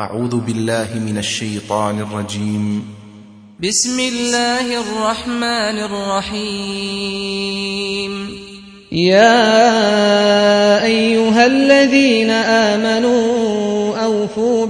أعوذ بالله من الشيطان الرجيم. بسم الله الرحمن الرحيم. يا أيها الذين آمنوا أوفوا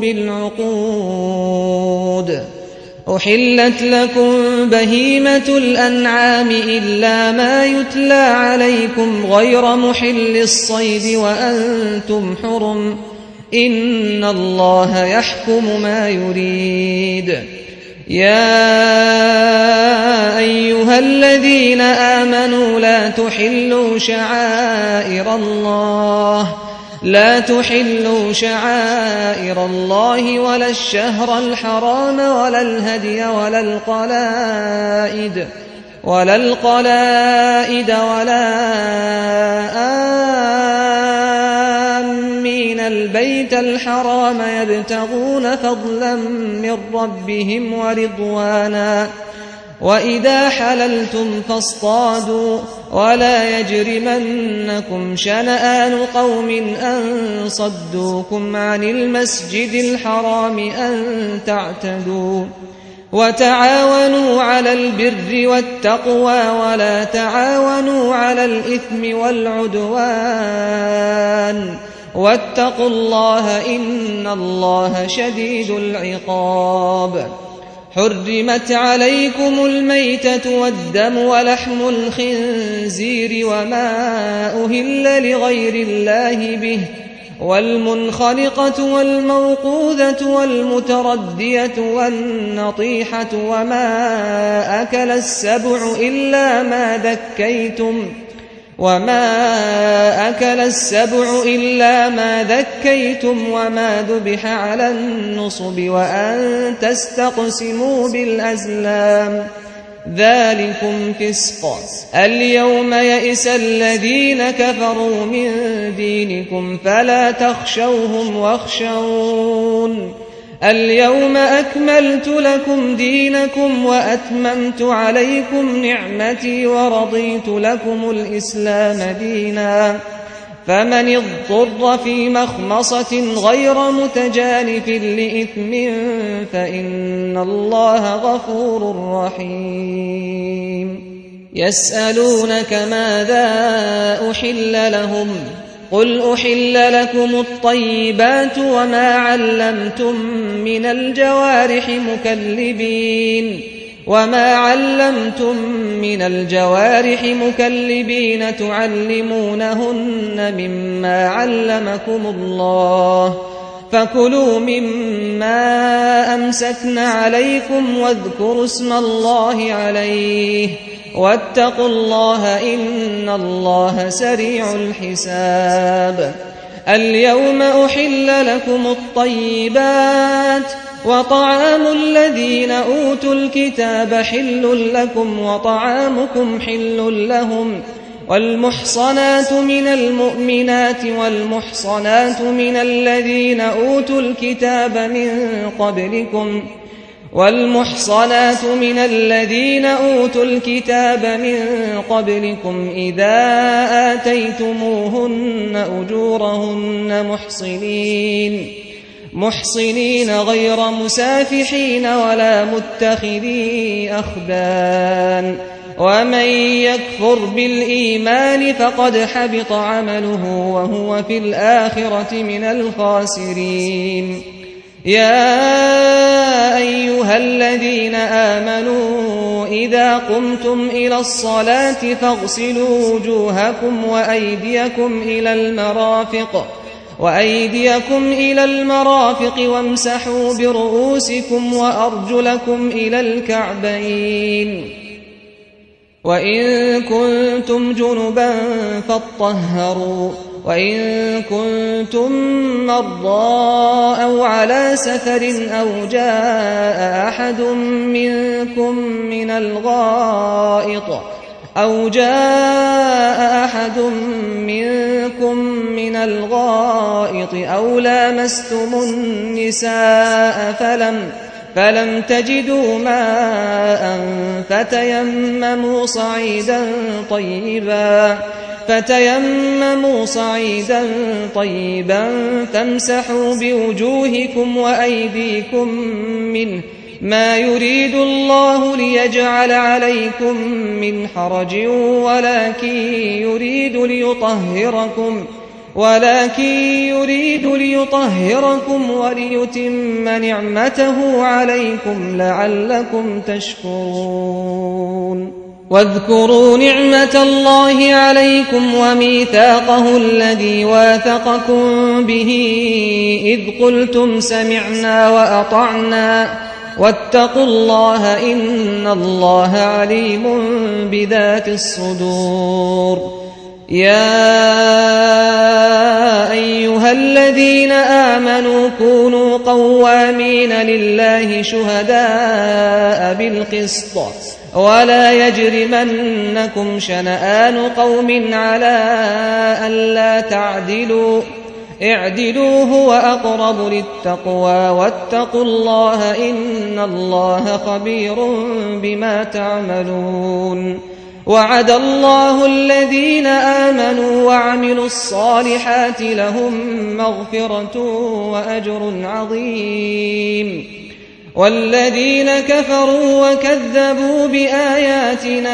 بالعقود. أحلت لكم بهيمة الأنعام إلا ما يتلى عليكم غير محل الصيد وأنتم حرم، إن الله يحكم ما يريد. يا أيها الذين آمنوا لا تحلوا شعائر الله ولا الشهر الحرام ولا الهدي ولا القلائد ولا آمين البيت الحرام يبتغون فضلا من ربهم ورضوانا، وإذا حللتم فاصطادوا، ولا يجرمنكم شنآن قوم أن صدوكم عن المسجد الحرام أن تعتدوا. وتعاونوا على البر والتقوى ولا تعاونوا على الإثم والعدوان، واتقوا الله إن الله شديد العقاب. حرمت عليكم الميتة والدم ولحم الخنزير وما أهل لغير الله به، والمنخنقة والموقوذة والمتردية والنطيحة وما أكل السبع إلا ما ذكيتم وما ذبح على النصب وأن تستقسموا بالأزلام، ذلكم فسق. اليوم يئس الذين كفروا من دينكم فلا تخشوهم واخشون. اليوم أكملت لكم دينكم وأتممت عليكم نعمتي ورضيت لكم الإسلام دينا، فمن اضطر في مخمصة غير متجانف لإثم فإن الله غفور رحيم. يسألونك ماذا أحل لهم؟ قل أحل لكم الطيبات وما علمتم من الجوارح مكلبين تعلمونهن مما علمكم الله، فكلوا مما أمسكن عليكم واذكروا اسم الله عليه، واتقوا الله إن الله سريع الحساب. اليوم أحل لكم الطيبات، وطعام الذين أوتوا الكتاب حل لكم وطعامكم حل لهم، والمحصنات من المؤمنات والمحصنات من الذين أوتوا الكتاب من قبلكم إذا آتيتموهن أجورهن محصنين غير مسافحين ولا متخذي أخدان، ومن يكفر بالإيمان فقد حبط عمله وهو في الآخرة من الخاسرين. يا أيها الذين آمنوا إذا قمتم إلى الصلاة فاغسلوا وجوهكم وأيديكم إلى المرافق وامسحوا برؤوسكم وأرجلكم إلى الكعبين، وإن كنتم جنبا فاطهروا، وإن كنتم مرضى أو على سفر أو جاء أحد منكم من الغائط أو لامستم النساء فلم تجدوا ماء فتيمموا صعيدا طيبا فتيمموا صعيدا طيبا فامسحوا بوجوهكم وأيديكم منه ما يريد الله ليجعل عليكم من حرج ولكن يريد ليطهركم وليتم نعمته عليكم لعلكم تشكرون واذكروا نعمة الله عليكم وميثاقه الذي واثقكم به إذ قلتم سمعنا وأطعنا واتقوا الله إن الله عليم بذات الصدور يا أيها الذين آمنوا كونوا قوامين لله شهداء بالقسط ولا يجرمنكم شنآن قوم على ألا تعدلوا اعدلوا هو أقرب للتقوى واتقوا الله إن الله خبير بما تعملون وعد الله الذين آمنوا وعملوا الصالحات لهم مغفرة وأجر عظيم والذين كفروا وكذبوا بآياتنا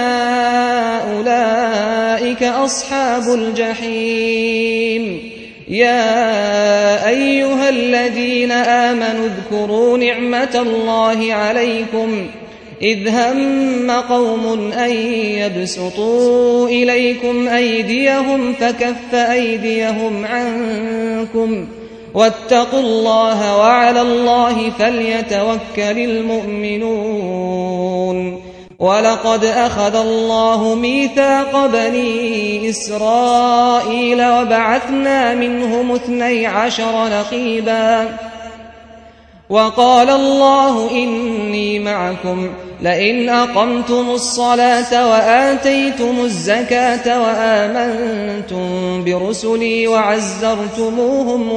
أولئك أصحاب الجحيم يا أيها الذين آمنوا اذكروا نعمة الله عليكم إذ هم قوم أن يبسطوا إليكم أيديهم فكف أيديهم عنكم واتقوا الله وعلى الله فليتوكل المؤمنون ولقد أخذ الله ميثاق بني إسرائيل وبعثنا منهم 12 نقيبا وقال الله إني معكم لئن أقمتم الصلاة وآتيتم الزكاة وآمنتم برسلي وعزرتموهم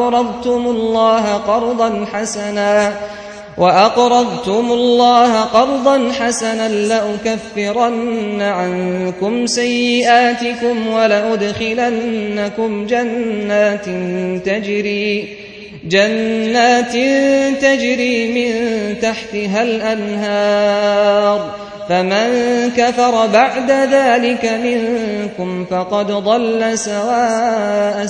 وأقرضتم الله قرضا حسنا لأكفرن عنكم سيئاتكم ولأدخلنكم جنات تجري من تحتها الأنهار فمن كفر بعد ذلك منكم فقد ضل سواء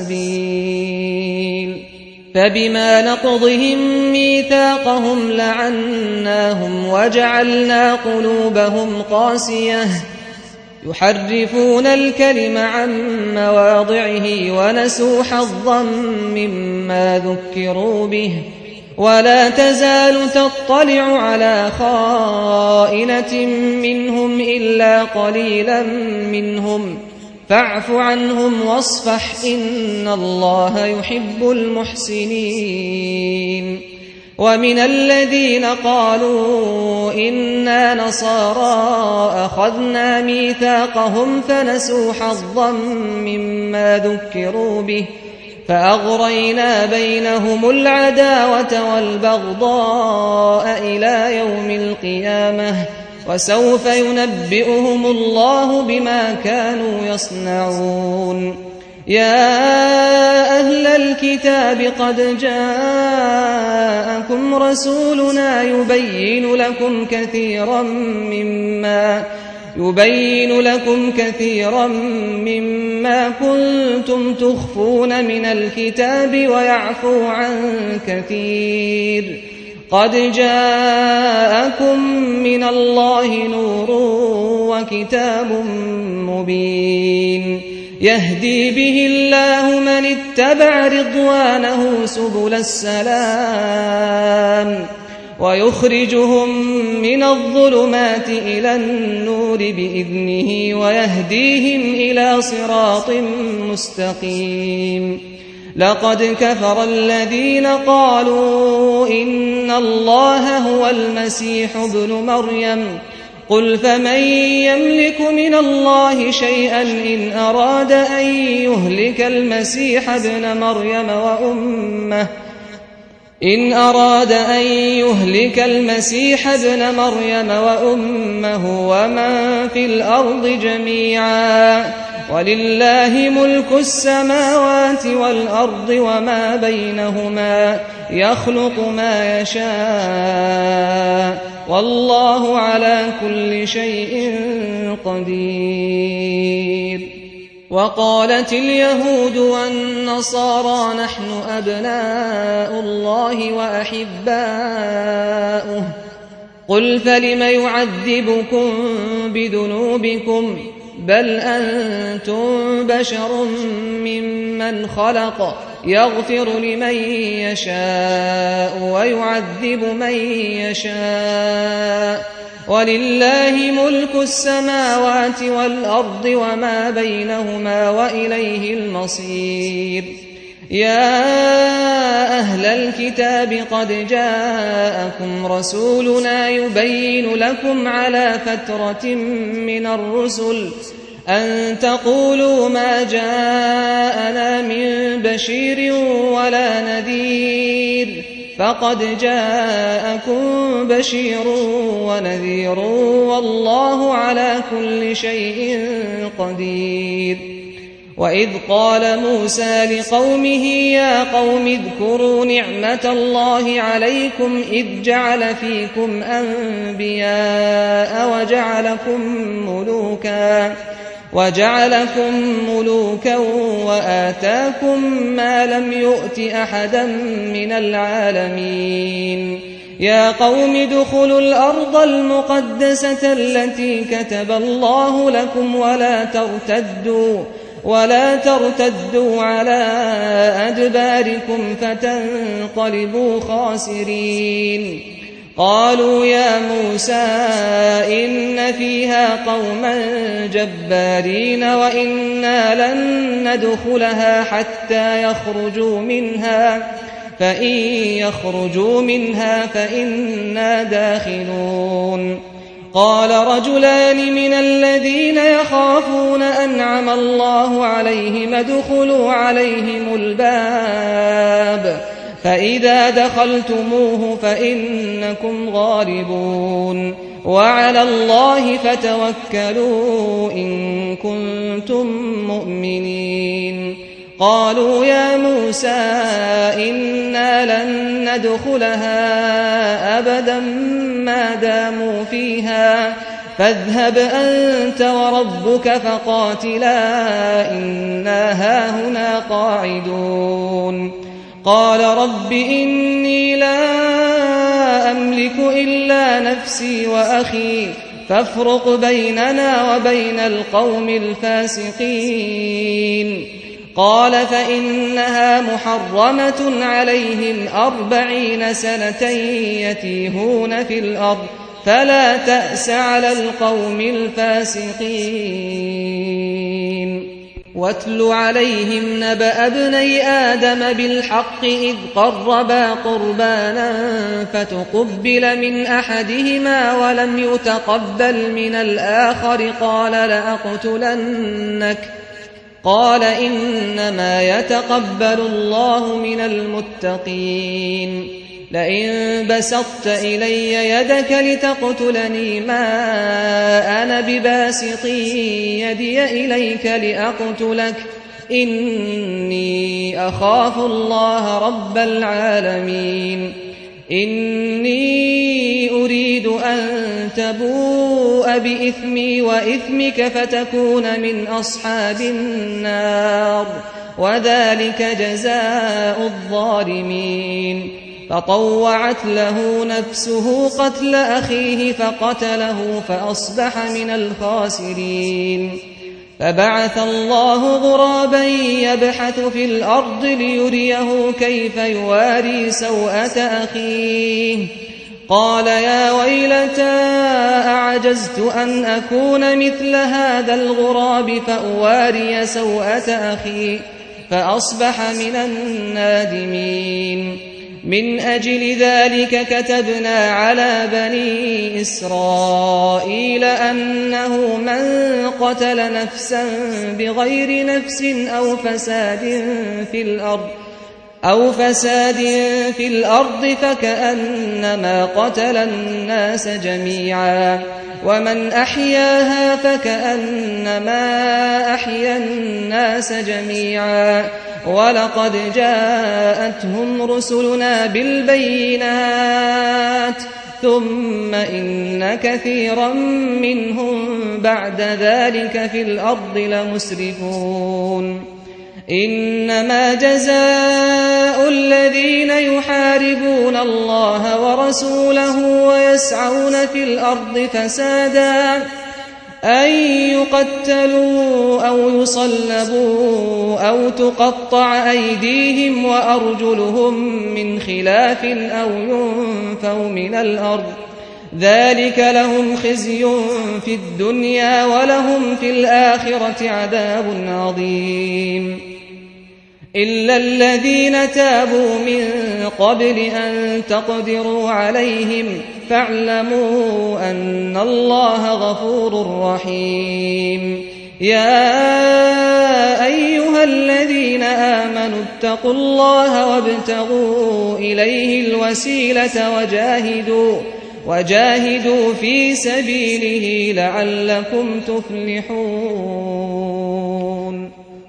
السبيل فبما نقضهم ميثاقهم لعناهم وجعلنا قلوبهم قاسية يحرفون الكلم عن مواضعه ونسوا حظا مما ذكروا به ولا تزال تطلع على خائنة منهم إلا قليلا منهم فاعف عنهم واصفح إن الله يحب المحسنين ومن الذين قالوا إنا نصارى أخذنا ميثاقهم فنسوا حظا مما ذكروا به فأغرينا بينهم العداوة والبغضاء إلى يوم القيامة وسوف ينبئهم الله بما كانوا يصنعون يا أهل الكتاب قد جاءكم رسولنا يبين لكم كثيرا مما كنتم تخفون من الكتاب ويعفو عن كثير قد جاءكم من الله نور وكتاب مبين يهدي به الله من اتبع رضوانه سبل السلام ويخرجهم من الظلمات إلى النور بإذنه ويهديهم إلى صراط مستقيم لقد كفر الذين قالوا إن الله هو المسيح ابن مريم قل فمن يملك من الله شيئا إن أراد أن يهلك المسيح ابن مريم وأمه ومن في الأرض جميعا ولله ملك السماوات والأرض وما بينهما يخلق ما يشاء والله على كل شيء قدير. وقالت اليهود والنصارى نحن أبناء الله وأحباؤه قل فلم يعذبكم بذنوبكم بل أنتم بشر ممن خلق يغفر لمن يشاء ويعذب من يشاء ولله ملك السماوات والأرض وما بينهما وإليه المصير. يا أهل الكتاب قد جاءكم رسولنا يبين لكم على فترة من الرسل أن تقولوا ما جاءنا من بشير ولا نذير فقد جاءكم بشير ونذير والله على كل شيء قدير. وإذ قال موسى لقومه يا قوم اذكروا نعمة الله عليكم إذ جعل فيكم أنبياء وجعلكم ملوكا وآتاكم ما لم يؤت أحدا من العالمين. يا قوم ادخلوا الأرض المقدسة التي كتب الله لكم ولا ترتدوا على أدباركم فتنقلبوا خاسرين. قالوا يا موسى إن فيها قوما جبارين وإنا لن ندخلها حتى يخرجوا منها فإن يخرجوا منها فإنا داخلون. قال رجلان من الذين يخافون أنعم الله عليهم ادخلوا عليهم الباب فإذا دخلتموه فإنكم غالبون وعلى الله فتوكلوا إن كنتم مؤمنين. قالوا يا موسى إنا لن ندخلها أبدا ما داموا فيها فاذهب أنت وربك فقاتلا إنا هاهنا قاعدون. قال رب إني لا أملك إلا نفسي وأخي فافرق بيننا وبين القوم الفاسقين. قال فإنها محرمة عليهم 40 سنة يتيهون في الأرض فلا تأس على القوم الفاسقين. واتل عليهم نبأ ابني آدم بالحق إذ قربا قربانا فتقبل من أحدهما ولم يتقبل من الآخر قال لأقتلنك قال إنما يتقبل الله من المتقين. لئن بسطت إلي يدك لتقتلني ما أنا بباسط يدي إليك لأقتلك إني أخاف الله رب العالمين. إني أريد أن تبوء بإثمي وإثمك فتكون من أصحاب النار وذلك جزاء الظالمين. فطوعت له نفسه قتل أخيه فقتله فأصبح من الخاسرين. فبعث الله غرابا يبحث في الأرض ليريه كيف يواري سوءة أخيه قال يا ويلتى أعجزت أن أكون مثل هذا الغراب فأواري سوءة أخي فأصبح من النادمين. من أجل ذلك كتبنا على بني إسرائيل أنه من قتل نفسا بغير نفس أو فساد في الأرض فكأنما قتل الناس جميعا ومن أحياها فكأنما أحيا الناس جميعا ولقد جاءتهم رسلنا بالبينات ثم إن كثيرا منهم بعد ذلك في الأرض لمسرفون إنما جزاء الذين يحاربون الله ورسوله ويسعون في الأرض فسادا أن يقتلوا أو يصلبوا أو تقطع أيديهم وأرجلهم من خلاف أو ينفوا من الأرض ذلك لهم خزي في الدنيا ولهم في الآخرة عذاب عظيم إلا الذين تابوا من قبل أن تقدروا عليهم فاعلموا أن الله غفور رحيم يا أيها الذين آمنوا اتقوا الله وابتغوا إليه الوسيلة وجاهدوا في سبيله لعلكم تفلحون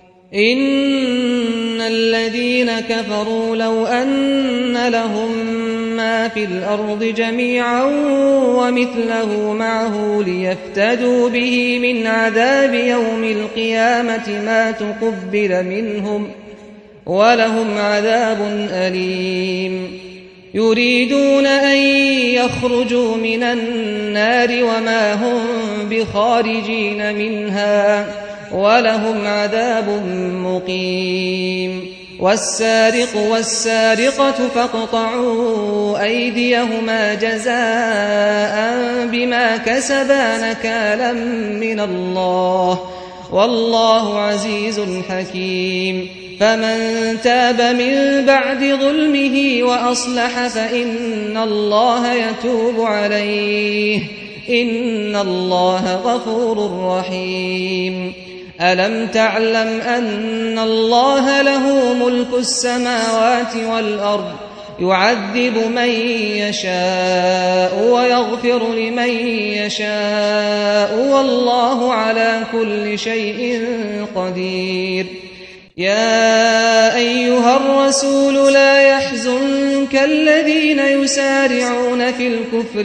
إن الذين كفروا لو أن لهم ما في الأرض جميعا ومثله معه ليفتدوا به من عذاب يوم القيامة ما تقبل منهم ولهم عذاب أليم يريدون أن يخرجوا من النار وما هم بخارجين منها ولهم عذاب مقيم والسارق والسارقة فاقطعوا أيديهما جزاء بما كسبا نكالا من الله والله عزيز حكيم فمن تاب من بعد ظلمه وأصلح فإن الله يتوب عليه إن الله غفور رحيم ألم تعلم أن الله له ملك السماوات والأرض يعذب من يشاء ويغفر لمن يشاء والله على كل شيء قدير يا أيها الرسول لا يحزنك الذين يسارعون في الكفر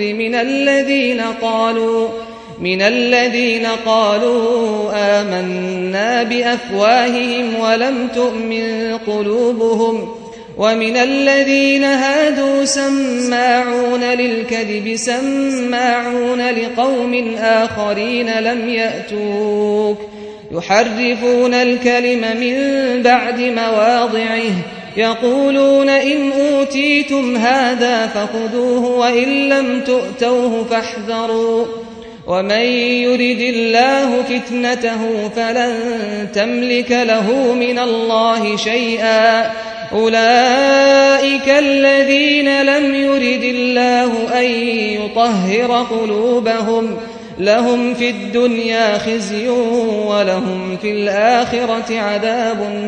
من الذين قالوا آمنا بأفواههم ولم تؤمن قلوبهم ومن الذين هادوا سماعون للكذب سماعون لقوم آخرين لم يأتوك يحرفون الكلم من بعد مواضعه يقولون إن أوتيتم هذا فخذوه وإن لم تؤتوه فاحذروا ومن يرد الله فتنته فلن تملك له من الله شيئا أولئك الذين لم يرد الله أن يطهر قلوبهم لهم في الدنيا خزي ولهم في الآخرة عذاب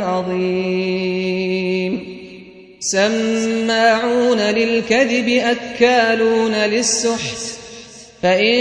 عظيم سماعون للكذب أكالون للسحت فإن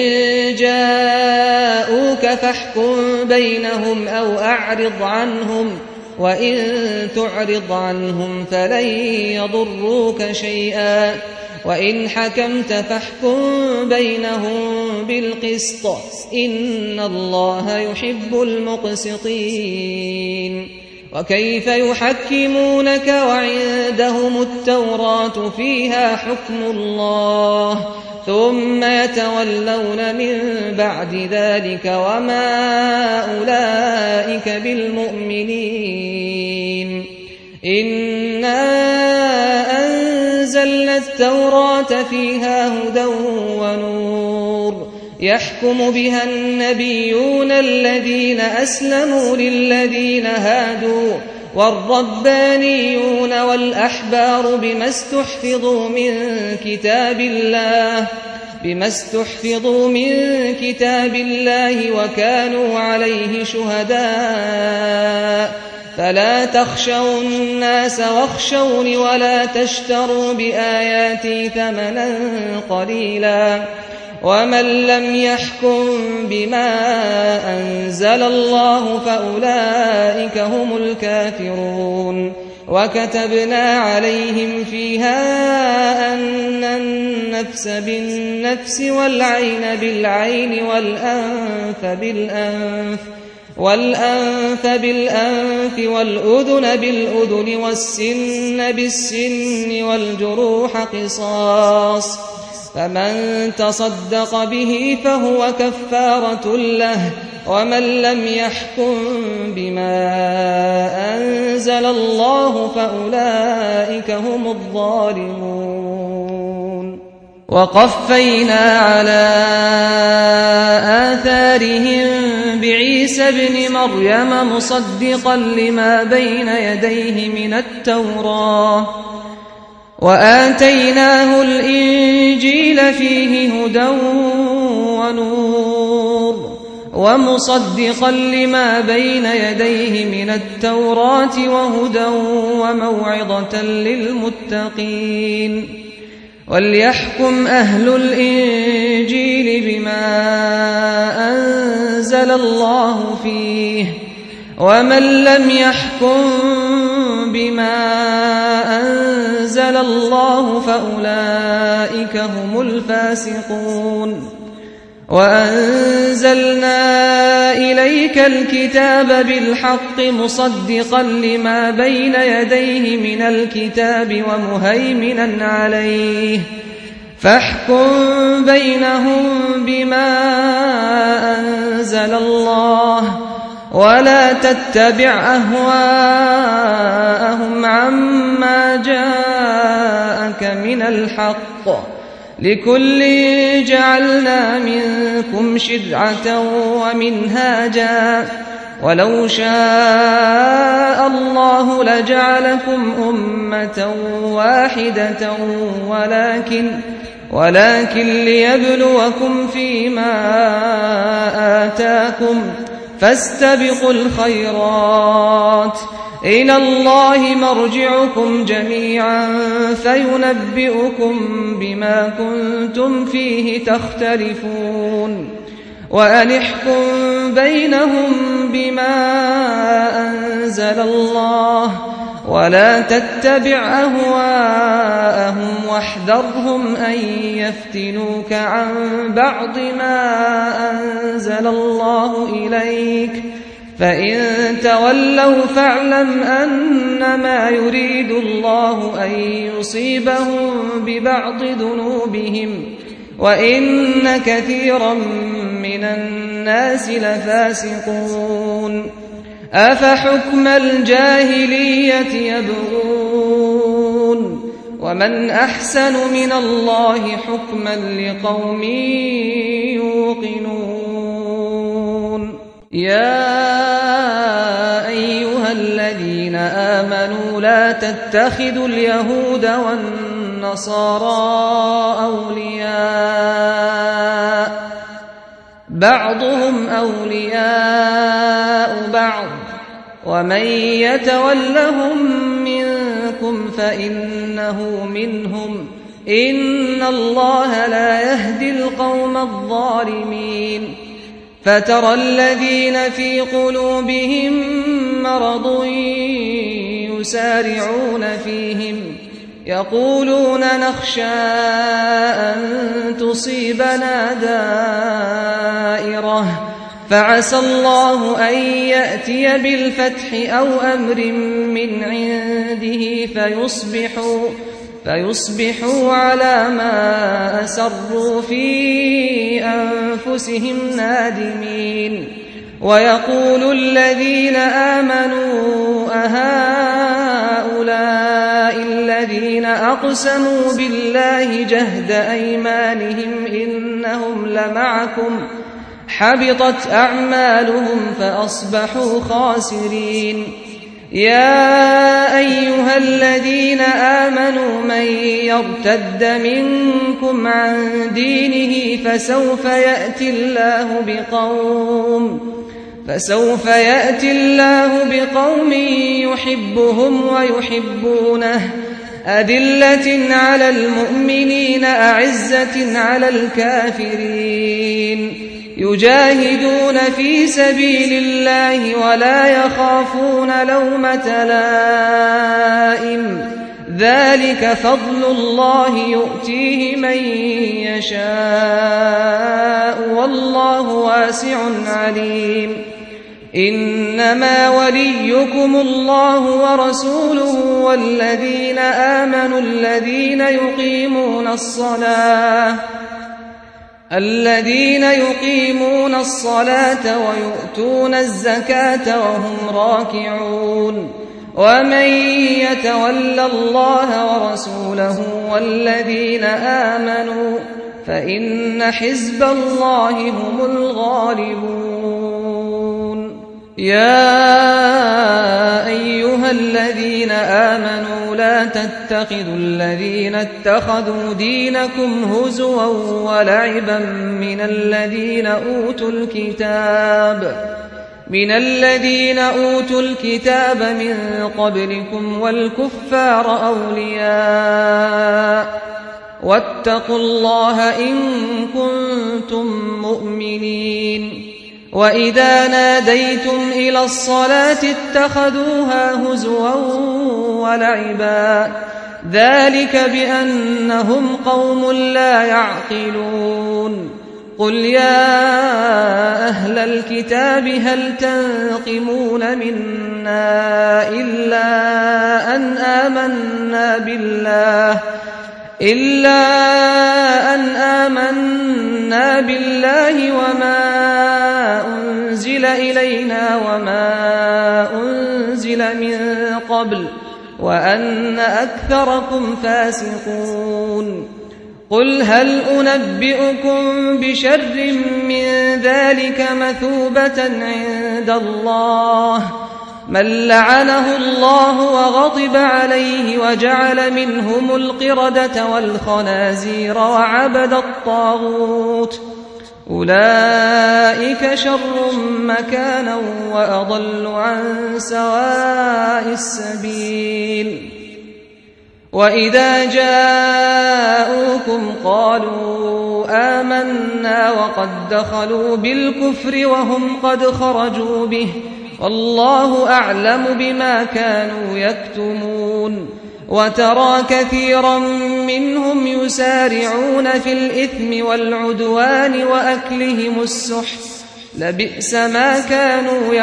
جاءوك فاحكم بينهم أو أعرض عنهم وإن تعرض عنهم فلن يضروك شيئا وإن حكمت فاحكم بينهم بالقسط إن الله يحب المقسطين وكيف يحكمونك وعندهم التوراة فيها حكم الله ثم يتولون من بعد ذلك وما أولئك بالمؤمنين إنا أنزلنا التوراة فيها هدى ونور يحكم بها النبيون الذين أسلموا للذين هادوا والربانيون والأحبار بما استحفظوا من كتاب الله وكانوا عليه شهداء فلا تخشوا الناس واخشوني ولا تشتروا بآياتي ثمنا قليلا ومن لم يحكم بما أنزل الله فأولئك هم الكافرون وكتبنا عليهم فيها أن النفس بالنفس والعين بالعين والأنف بالأنف والأذن بالأذن والسن بالسن والجروح قصاص فمن تصدق به فهو كفارة له ومن لم يحكم بما أنزل الله فأولئك هم الظالمون وقفينا على آثارهم بعيسى ابن مريم مصدقا لما بين يديه من التوراة وآتيناه الإنجيل فيه هدى ونور ومصدقا لما بين يديه من التوراة وهدى وموعظة للمتقين وليحكم أهل الإنجيل بما أنزل الله فيه ومن لم يحكم بما أنزل الله فأولئك هم الفاسقون وأنزلنا إليك الكتاب بالحق مصدقا لما بين يديه من الكتاب ومهيمنا عليه فاحكم بينهم بما أنزل الله ولا تتبع أهواءهم عما جاءك من الحق لكل جعلنا منكم شرعة ومنهاجا ولو شاء الله لجعلكم أمة واحدة ولكن ليبلوكم فيما آتاكم فاستبقوا الخيرات إلى الله مرجعكم جميعا فينبئكم بما كنتم فيه تختلفون وأن احكم بينهم بما أنزل الله ولا تتبع أهواءهم واحذرهم أن يفتنوك عن بعض ما أنزل الله إليك فإن تولوا فاعلم أنما يريد الله أن يصيبهم ببعض ذنوبهم وإن كثيرا من الناس لفاسقون أفحكم الجاهلية يبغون ومن أحسن من الله حكما لقوم يوقنون يا أيها الذين آمنوا لا تتخذوا اليهود والنصارى أولياء بعضهم أولياء بعض ومن يتولهم منكم فإنه منهم إن الله لا يهدي القوم الظالمين فترى الذين في قلوبهم مرض يسارعون فيهم يقولون نخشى أن تصيبنا دائرة فعسى الله أن يأتي بالفتح أو أمر من عنده فيصبحوا على ما أسروا في أنفسهم نادمين ويقول الذين آمنوا أهؤلاء الذين أقسموا بالله جهد أيمانهم إنهم لمعكم حبطت أعمالهم فأصبحوا خاسرين يا أيها الذين آمنوا من يرتد منكم عن دينه فسوف يأتي الله بقوم يحبهم ويحبونه أذلة على المؤمنين المؤمنين أعزة على الكافرين يجاهدون في سبيل الله ولا يخافون لومة لائم ذلك فضل الله يؤتيه من يشاء والله واسع عليم إنما وليكم الله ورسوله والذين آمنوا الذين يقيمون الصلاة ويؤتون الزكاة وهم راكعون ومن يتول الله ورسوله والذين آمنوا فإن حزب الله هم الغالبون يا أيها الذين آمنوا لا تتخذوا الذين اتخذوا دينكم هزوا ولعبا من الذين أوتوا الكتاب من قبلكم والكفار أولياء واتقوا الله إن كنتم مؤمنين وإذا ناديتم إلى الصلاة اتخذوها هزوا ولعبا ذلك بأنهم قوم لا يعقلون قل يا أهل الكتاب هل تنقمون منا إلا أن آمنا بالله وما أنزل إلينا وما أنزل من قبل وأن أكثركم فاسقون قل هل أنبئكم بشر من ذلك مثوبة عند الله من لعنه الله وغضب عليه وجعل منهم القردة والخنازير وعبد الطاغوت أولئك شر مكانا وأضل عن سواء السبيل وإذا جاءوكم قالوا آمنا وقد دخلوا بالكفر وهم قد خرجوا به والله أعلم بما كانوا يكتمون وترى كثيرا منهم يسارعون في الإثم والعدوان وأكلهم السحت لبئس ما كانوا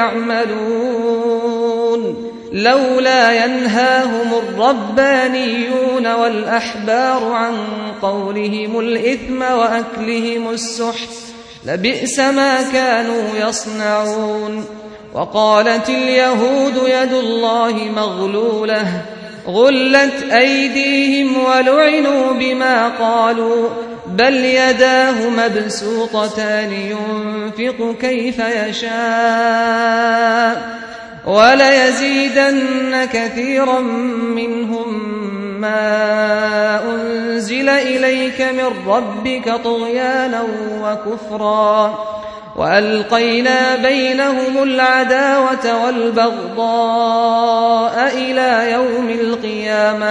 يعملون لولا ينهاهم الربانيون والأحبار عن قولهم الإثم وأكلهم السحت لبئس ما كانوا يصنعون وقالت اليهود يد الله مغلولة غلت أيديهم ولعنوا بما قالوا بل يداه مبسوطتان ينفق كيف يشاء وليزيدن كثيرا منهم ما أنزل إليك من ربك طغيانا وكفرا وألقينا بينهم العداوة والبغضاء إلى يوم القيامة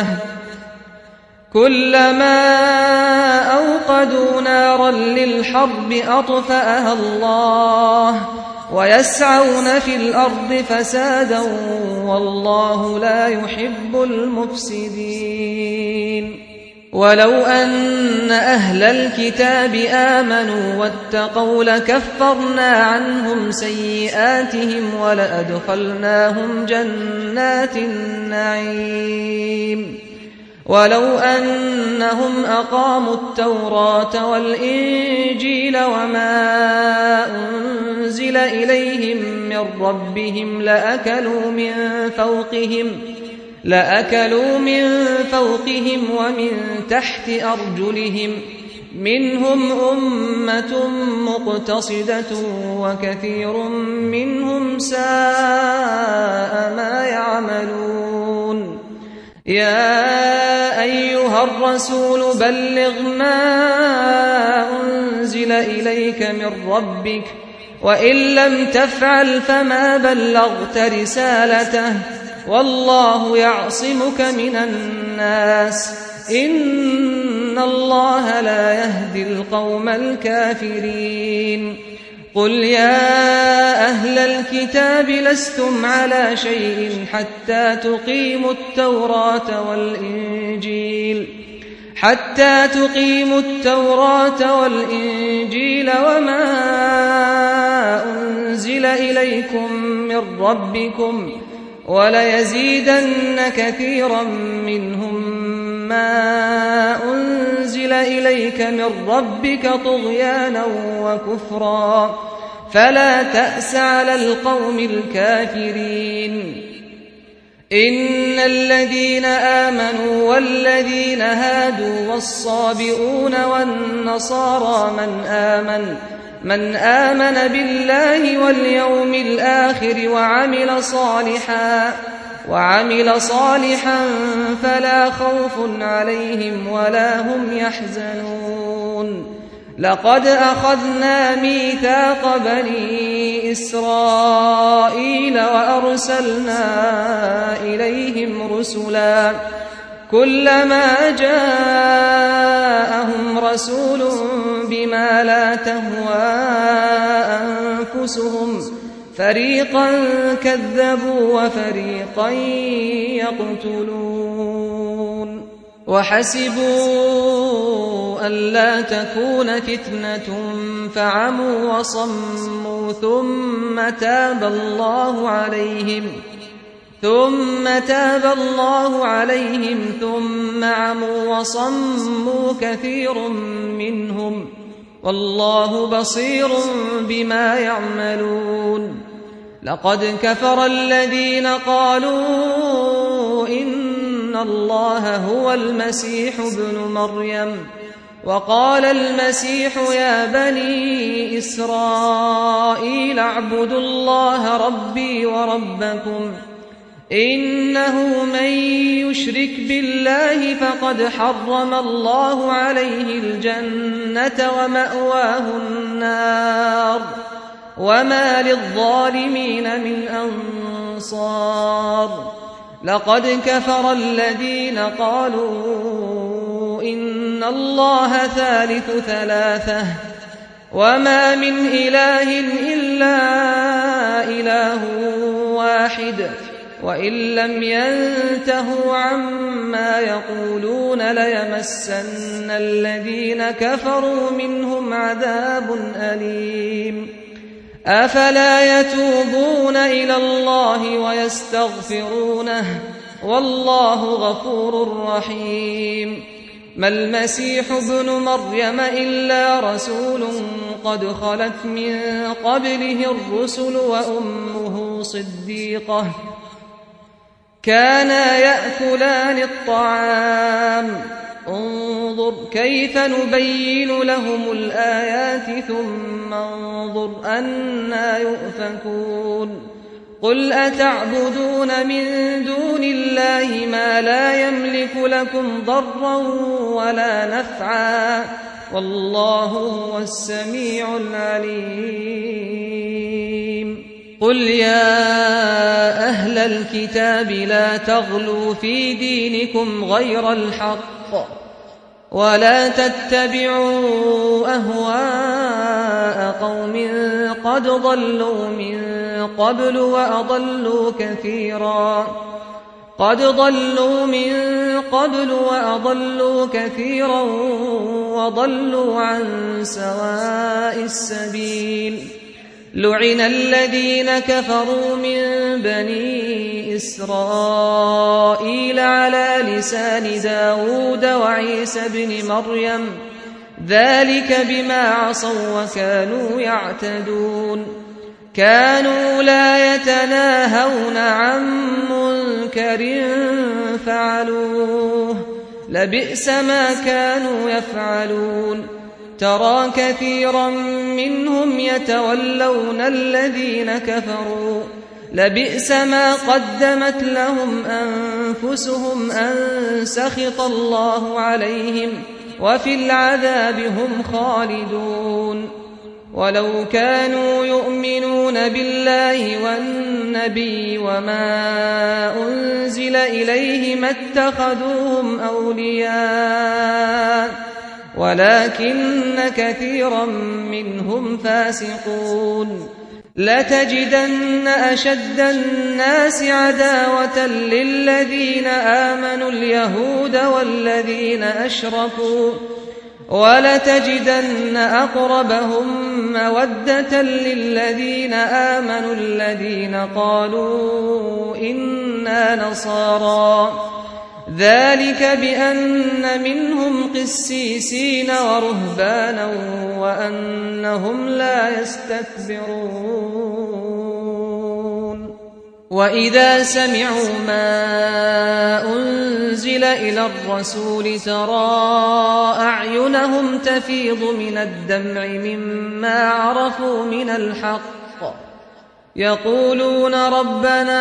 كلما أوقدوا نارا للحرب أطفأها الله ويسعون في الأرض فسادا والله لا يحب المفسدين ولو أن أهل الكتاب آمنوا واتقوا لكفرنا عنهم سيئاتهم ولأدخلناهم جنات النعيم ولو أنهم أقاموا التوراة والإنجيل وما أنزل إليهم من ربهم لأكلوا من فوقهم ومن تحت أرجلهم منهم أمة مقتصدة وكثير منهم ساء ما يعملون يا أيها الرسول بلغ ما أنزل إليك من ربك وإن لم تفعل فما بلغت رسالته والله يعصمك من الناس إن إن الله لا يهدي القوم الكافرين قل يا أهل الكتاب لستم على شيء حتى تقيموا التوراة والإنجيل وما أنزل إليكم من ربكم وليزيدن كثيرا منهم ما أنزل إليك من ربك طغيانا وكفرا فلا تأس على القوم الكافرين إن الذين آمنوا والذين هادوا والصابئون والنصارى من آمن بالله واليوم الآخر وعمل صالحا فلا خوف عليهم ولا هم يحزنون لقد أخذنا ميثاق بني إسرائيل وأرسلنا إليهم رسلا كلما جاءهم رسول بما لا تهوى أنفسهم فريقا كذبوا وفريقا يقتلون وحسبوا ألا تكون فتنة فعموا وصموا ثم تاب الله عليهم ثم عموا وصموا كثير منهم والله بصير بما يعملون لقد كفر الذين قالوا إن الله هو المسيح ابن مريم وقال المسيح يا بني إسرائيل اعبدوا الله ربي وربكم إنه من يشرك بالله فقد حرم الله عليه الجنة ومأواه النار وما للظالمين من أنصار لقد كفر الذين قالوا إن الله ثالث ثلاثة وما من إله إلا إله واحد وإن لم ينتهوا عما يقولون ليمسن الذين كفروا منهم عذاب أليم أفلا يتوبون إلى الله ويستغفرونه والله غفور رحيم ما المسيح ابن مريم إلا رسول قد خلت من قبله الرسل وأمه صديقة كانا يأكلان الطعام انظر كيف نبين لهم الآيات ثم انظر أنى يؤفكون قل أتعبدون من دون الله ما لا يملك لكم ضرا ولا نفعا والله هو السميع العليم قل يا أهل الكتاب لا تغلوا في دينكم غير الحق ولا تتبعوا أهواء قوم قد ضلوا من قبل وأضلوا كثيرا وضلوا عن سواء السبيل لعن الذين كفروا من بني إسرائيل على لسان داود وعيسى بن مريم ذلك بما عصوا وكانوا يعتدون كانوا لا يتناهون عن منكر فعلوه لبئس ما كانوا يفعلون ترى كثيرا منهم يتولون الذين كفروا لبئس ما قدمت لهم أنفسهم أن سخط الله عليهم وفي العذاب هم خالدون ولو كانوا يؤمنون بالله والنبي وما أنزل إليه ما اتخذوهم أولياء ولكن كثيرا منهم فاسقون لتجدن أشد الناس عداوة للذين آمنوا اليهود والذين أشركوا ولتجدن أقربهم مودة للذين آمنوا الذين قالوا إنا نصارى ذلك بأن منهم قسيسين ورهبانا وأنهم لا يستكبرون وإذا سمعوا ما أنزل إلى الرسول ترى أعينهم تفيض من الدمع مما عرفوا من الحق يقولون ربنا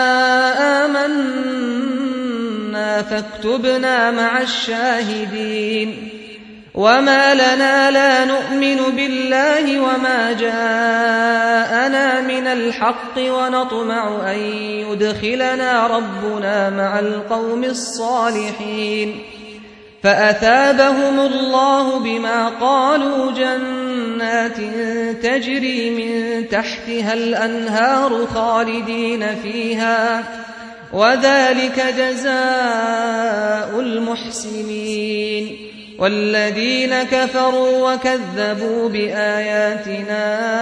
آمنا فاكتبنا مع الشاهدين وما لنا لا نؤمن بالله وما جاءنا من الحق ونطمع أن يدخلنا ربنا مع القوم الصالحين فأثابهم الله بما قالوا جنات تجري من تحتها الأنهار خالدين فيها وذلك جزاء المحسنين والذين كفروا وكذبوا بآياتنا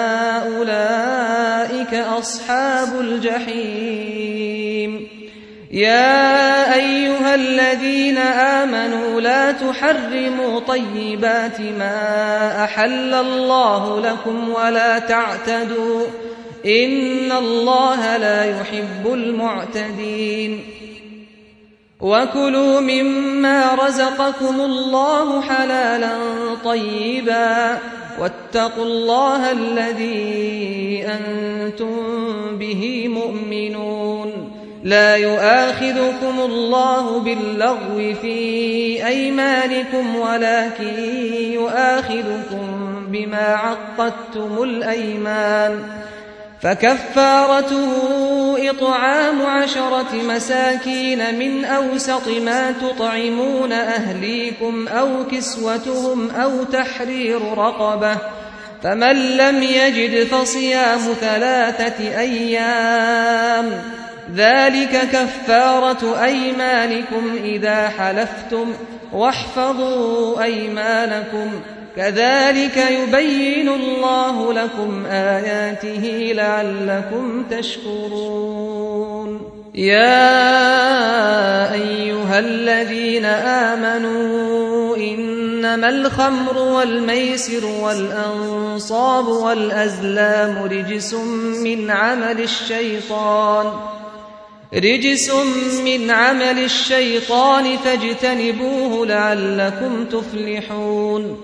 أولئك أصحاب الجحيم يا أيها الذين آمنوا لا تحرموا طيبات ما أحل الله لكم ولا تعتدوا إن الله لا يحب المعتدين وكلوا مما رزقكم الله حلالا طيبا واتقوا الله الذي أنتم به مؤمنون لا يؤاخذكم الله باللغو في أيمانكم ولكن يؤاخذكم بما عقدتم الأيمان فكفارته إطعام 10 مساكين من أوسط ما تطعمون أهليكم أو كسوتهم أو تحرير رقبة فمن لم يجد فصيام 3 أيام ذلك كفارة أيمانكم إذا حلفتم واحفظوا أيمانكم كذلك يبين الله لكم آياته لعلكم تشكرون يا أيها الذين آمنوا إنما الخمر والميسر والأنصاب والأزلام رجس من عمل الشيطان فاجتنبوه لعلكم تفلحون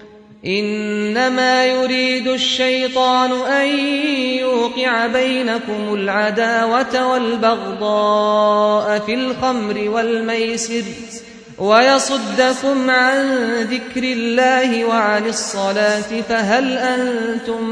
إنما يريد الشيطان أن يوقع بينكم العداوة والبغضاء في الخمر والميسر ويصدكم عن ذكر الله وعن الصلاة فهل أنتم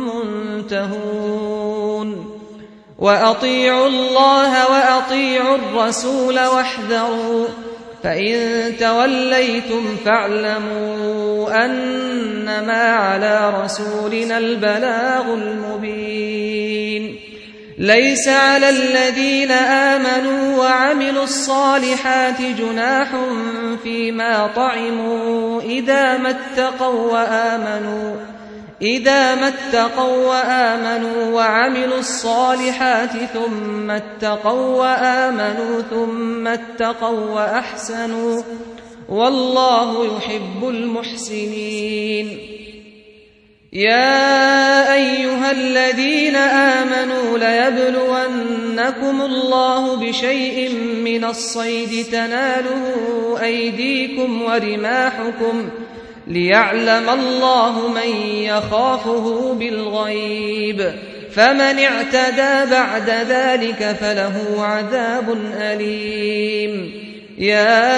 منتهون وأطيعوا الله وأطيعوا الرسول واحذروا فإن توليتم فاعلموا أنما على رسولنا البلاغ المبين ليس على الذين آمنوا وعملوا الصالحات جناح فيما طعموا إذا ما اتقوا وآمنوا وعملوا الصالحات ثم اتقوا وآمنوا ثم اتقوا وأحسنوا والله يحب المحسنين يا أيها الذين آمنوا ليبلونكم الله بشيء من الصيد تناله أيديكم ورماحكم ليعلم الله من يخافه بالغيب فمن اعتدى بعد ذلك فله عذاب أليم يا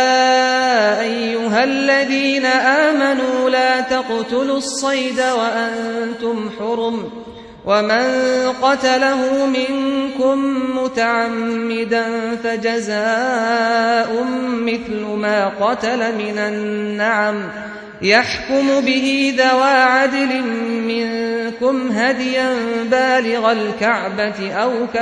أيها الذين آمنوا لا تقتلوا الصيد وأنتم حرم ومن قتله منكم متعمدا فجزاء مثل ما قتل من النعم يحكم به ذوى عدل منكم هديا بالغ الكعبة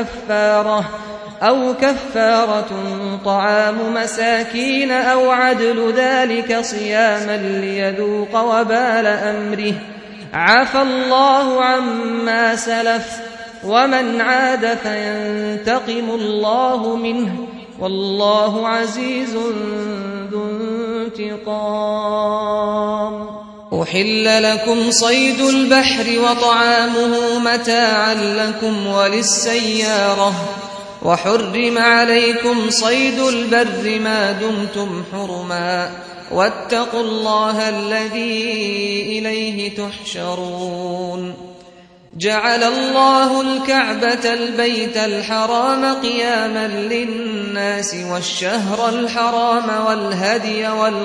أو كفارة طعام مساكين أو عدل ذلك صياما ليذوق وبال أمره عفى الله عما سلف ومن عاد فينتقم الله منه والله عزيز ذو انتقام. أحل لكم صيد البحر وطعامه متاعا لكم وللسيارة وحرم عليكم صيد البر ما دمتم حرما واتقوا الله الذي إليه تحشرون. جعل الله الكعبة البيت الحرام قياما للناس والشهر الحرام والهدي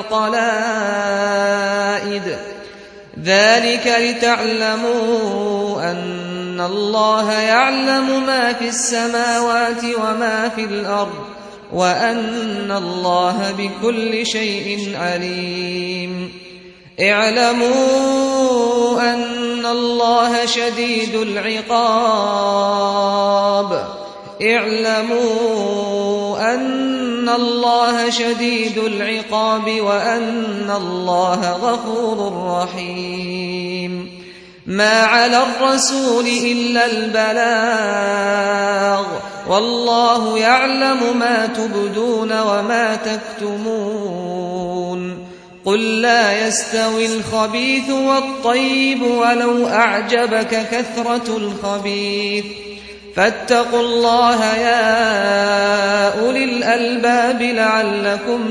والقلائد ذلك لتعلموا أن الله يعلم ما في السماوات وما في الأرض وأن الله بكل شيء عليم. اعلموا أن الله شديد العقاب وأن الله غفور رحيم. ما على الرسول إلا البلاغ والله يعلم ما تبدون وما تكتمون. قل لا يستوي الخبيث والطيب ولو أعجبك كثرة الخبيث فاتقوا الله يا أولي الألباب لعلكم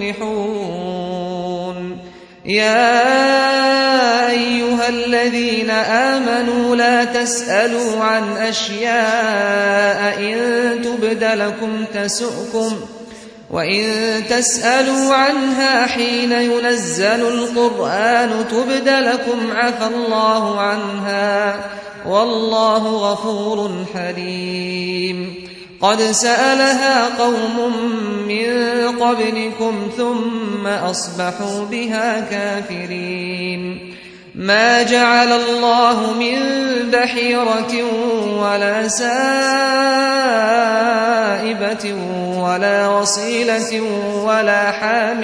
تفلحون. يا أيها الذين آمنوا لا تسألوا عن أشياء إن تبد لكم تسؤكم وإن تسألوا عنها حين ينزل القرآن تبد لكم عفى الله عنها والله غفور حليم. قد سألها قوم من قبلكم ثم أصبحوا بها كافرين. ما جعل الله من بحيرة ولا سائبة ولا وصيلة ولا حام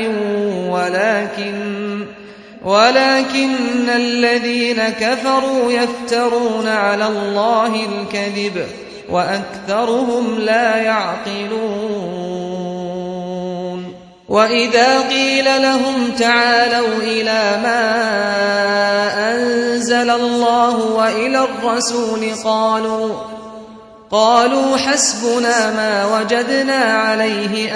ولكن الذين كفروا يفترون على الله الكذب وأكثرهم لا يعقلون. وإذا قيل لهم تعالوا إلى ما أنزل الله وإلى الرسول قالوا حسبنا ما وجدنا عليه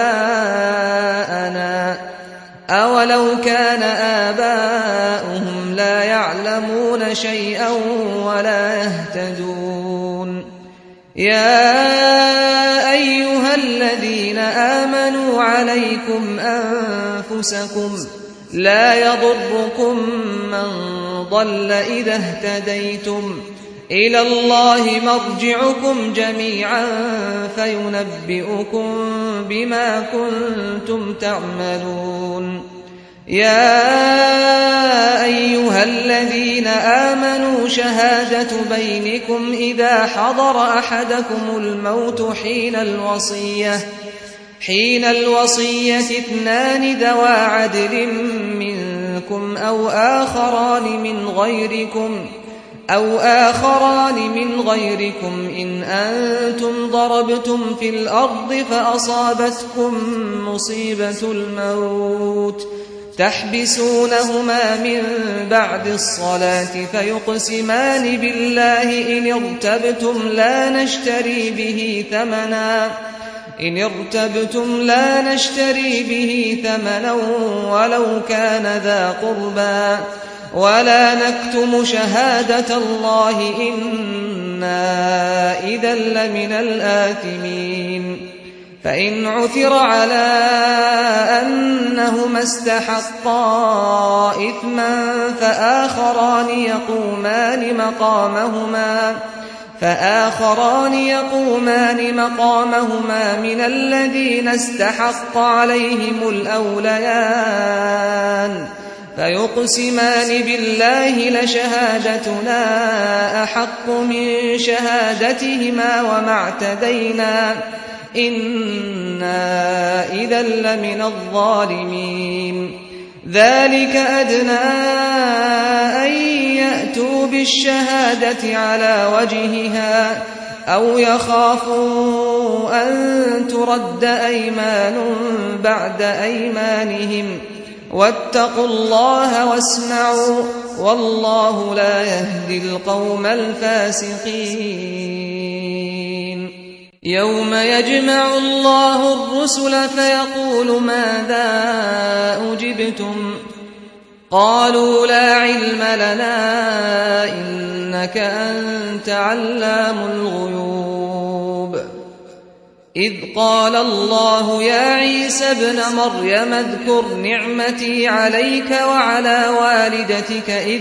آباءنا أولو كان آباؤهم لا يعلمون شيئا ولا يهتدون. يا أيها الذين آمنوا عليكم أنفسكم لا يضركم من ضل إذا اهتديتم إلى الله مرجعكم جميعا فينبئكم بما كنتم تعملون. يا أيها الذين آمنوا شهادة بينكم إذا حضر أحدكم الموت حين الوصية 2 ذوى عدل منكم أو آخران من غيركم إن أنتم ضربتم في الأرض فأصابتكم مصيبة الموت تحبسونهما من بعد الصلاة فيقسمان بالله إن ارتبتم لا نشتري به ثمنا ولو كان ذا قربى ولا نكتم شهادة الله إنا إذا لمن الآثمين. فإن عثر على أنهما استحقا إثما فآخران يقومان مقامهما من الذين استحق عليهم الأوليان فيقسمان بالله لشهادتنا أحق من شهادتهما وما اعتدينا إنا إذا لمن الظالمين ذلك أدنى أن يأتوا بالشهادة على وجهها أو يخافوا أن ترد أيمان بعد أيمانهم واتقوا الله واسمعوا والله لا يهدي القوم الفاسقين يوم يجمع الله الرسل فيقول ماذا أجبتم قالوا لا علم لنا إنك أنت علام الغيوب إذ قال الله يا عيسى ابن مريم اذكر نعمتي عليك وعلى والدتك إذ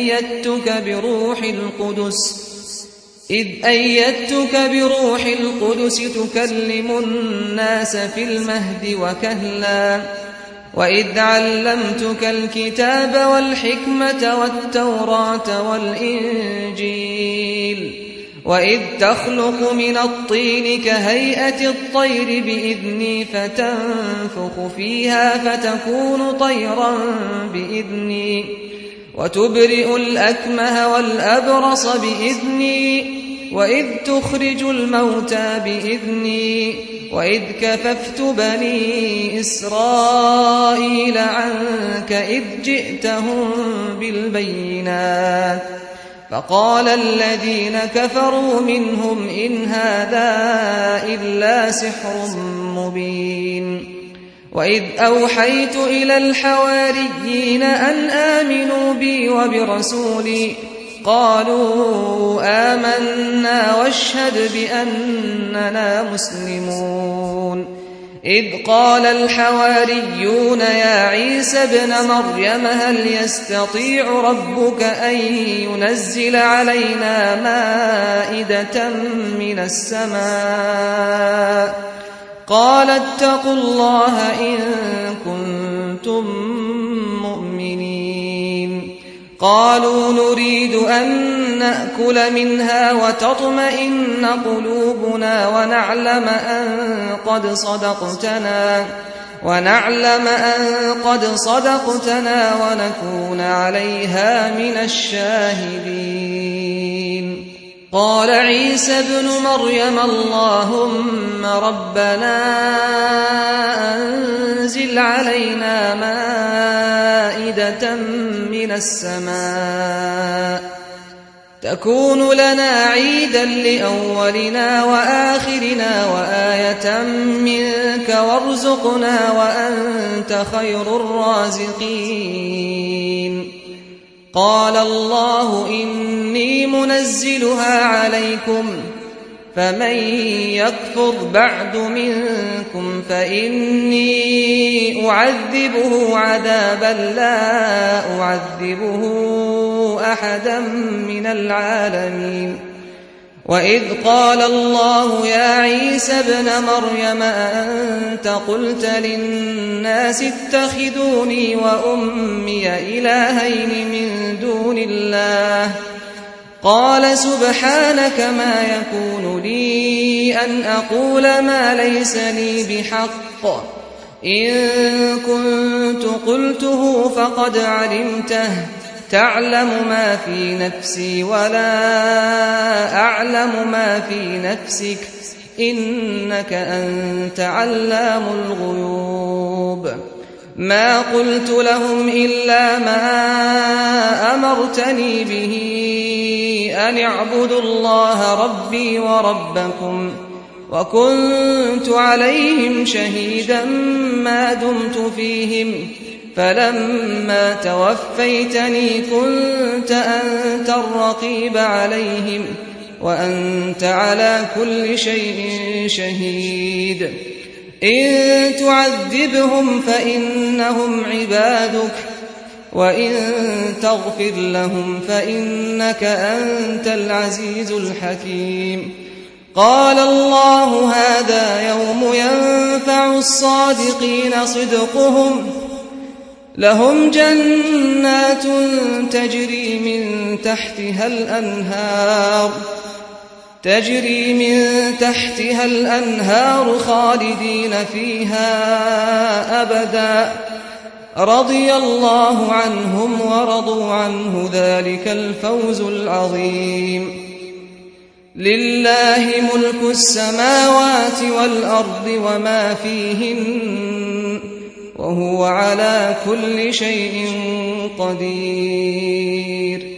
أيدتك بروح القدس تكلم الناس في المهد وكهلا وإذ علمتك الكتاب والحكمة والتوراة والإنجيل وإذ تخلق من الطين كهيئة الطير بإذني فتنفخ فيها فتكون طيرا بإذني وتبرئ الأكمه والأبرص بإذني وإذ تخرج الموتى بإذني وإذ كففت بني إسرائيل عنك إذ جئتهم بالبينات فقال الذين كفروا منهم إن هذا إلا سحر مبين وإذ أوحيت إلى الحواريين أن آمنوا بي وبرسولي قالوا آمنا واشهد بأننا مسلمون إذ قال الحواريون يا عيسى ابن مريم هل يستطيع ربك أن ينزل علينا مائدة من السماء قال اتقوا الله إن كنتم مؤمنين قالوا نريد أن نأكل منها وتطمئن قلوبنا ونعلم أن قد صدقتنا ونكون عليها من الشاهدين قال عيسى ابن مريم اللهم ربنا أنزل علينا مائدة من السماء تكون لنا عيدا لأولنا وآخرنا وآية منك وارزقنا وأنت خير الرازقين قال الله إني منزلها عليكم فمن يكفر بعد منكم فإني أعذبه عذابا لا أعذبه أحدا من العالمين وإذ قال الله يا عيسى ابن مريم أأنت قلت للناس اتخذوني وأمي إلهين من دون الله قال سبحانك ما يكون لي أن أقول ما ليس لي بحق إن كنت قلته فقد علمته تعلم ما في نفسي ولا أعلم ما في نفسك إنك أنت علام الغيوب ما قلت لهم إلا ما أمرتني به أن اعبدوا الله ربي وربكم وكنت عليهم شهيدا ما دمت فيهم فلما توفيتني كنت أنت الرقيب عليهم وأنت على كل شيء شهيد إن تعذبهم فإنهم عبادك وإن تغفر لهم فإنك أنت العزيز الحكيم. قال الله هذا يوم ينفع الصادقين صدقهم لهم جنات تجري من تحتها الأنهار خالدين فيها أبدا رضي الله عنهم ورضوا عنه ذلك الفوز العظيم. لله ملك السماوات والأرض وما فيهن وهو على كل شيء قدير.